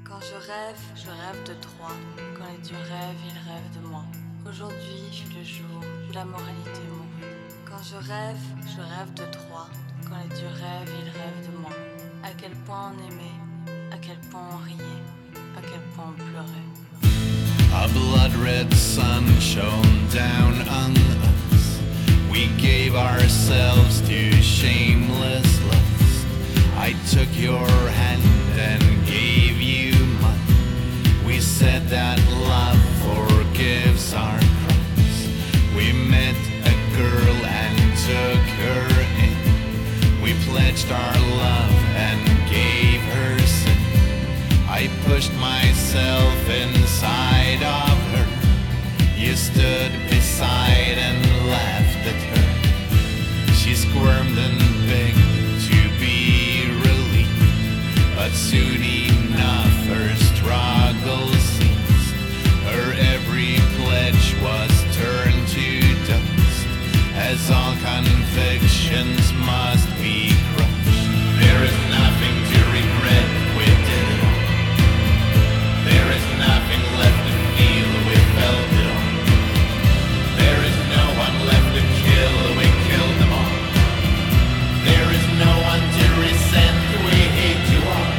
Quand je rêve de toi. Quand les dieux rêvent, ils rêvent de moi. Aujourd'hui fut le jour où la moralité mourut. Quand je rêve de toi. Quand les dieux rêvent, ils rêvent de moi. À quel point on aimait, à quel point on riait, à quel point on pleurait. A blood-red sun shone down on us. We gave ourselves to shameless lust. I took your hand and gave you mine. We said that love forgives our crimes. We met a girl and took her in. We pledged our love and gave her sin. I pushed myself inside of her. You stood beside and laughed at her. She squirmed and begged to be relieved, but soon enough her struggle ceased. Her every pledge was turned to dust, as all convictions must be crushed. There is nothing to regret, we did it all. There is nothing left to feel, we felt it all. There is no one left to kill, we killed them all. There is no one to resent, we hate you all.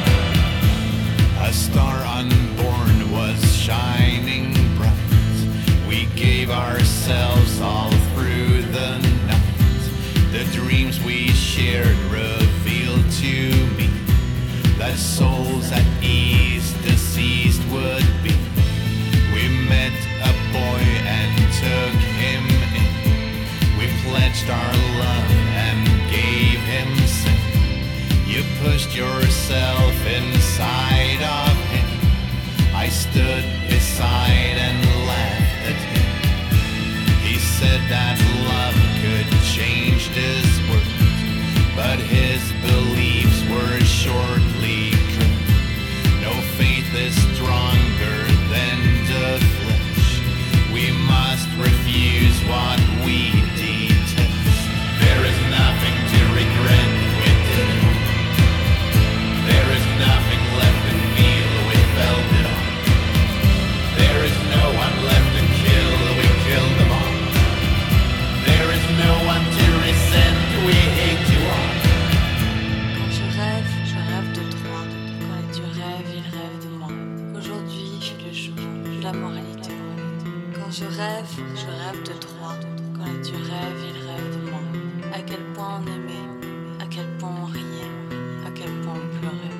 A star unborn was shining bright. We gave ourselves all through the night. The dreams we shared revealed to me that souls at ease deceased would be. We met a boy and took him in. We pledged our love and gave him sin. You pushed yourself inside of him. I stood beside and laughed at him. He said that love could change this world, but his beliefs were shortly cured. No faith is stronger than the flesh. We must refuse what we detest. There is nothing to regret, we did it all. There is nothing left to feel, we felt it all. There is no one left to kill, we killed them all. There is no one to resent, we hate you all. Quand je rêve de toi. Quand les dieux rêvent, ils rêvent de moi. Aujourd'hui fut le jour où la moralité mourut. Quand je rêve de toi. Quand les dieux rêvent, ils rêvent de moi. À quel point on aimait, à quel point on riait, à quel point on pleurait.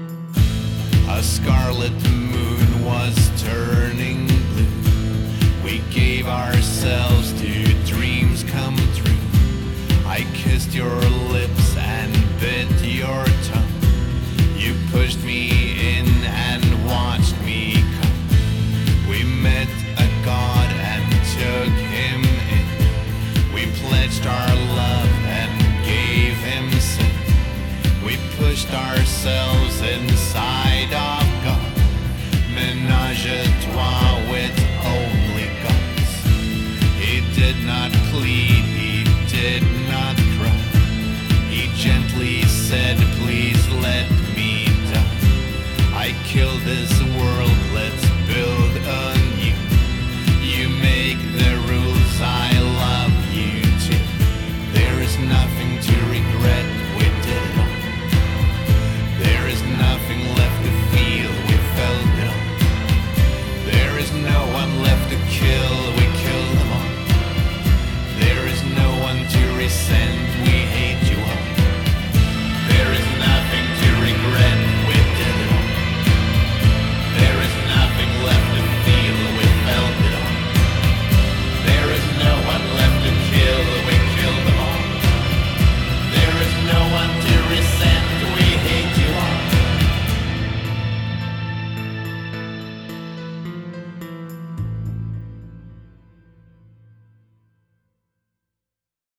A scarlet moon was turning blue. We gave ourselves to dreams come true. I kissed your lips and bit your tongue. You pushed me in and watched me come. We met a god and took him in. We pledged our love and gave him sin. We pushed ourselves inside of God. Ménage à trois with only gods. He did not plead, he did not cry. He gently said, please let me die. I killed this world, let's build anew. You make the rules, I love you too. There is nothing to regret, we did it all. There is nothing left to feel, we felt it all. There is no one left to kill, we killed them all. There is no one to resent, we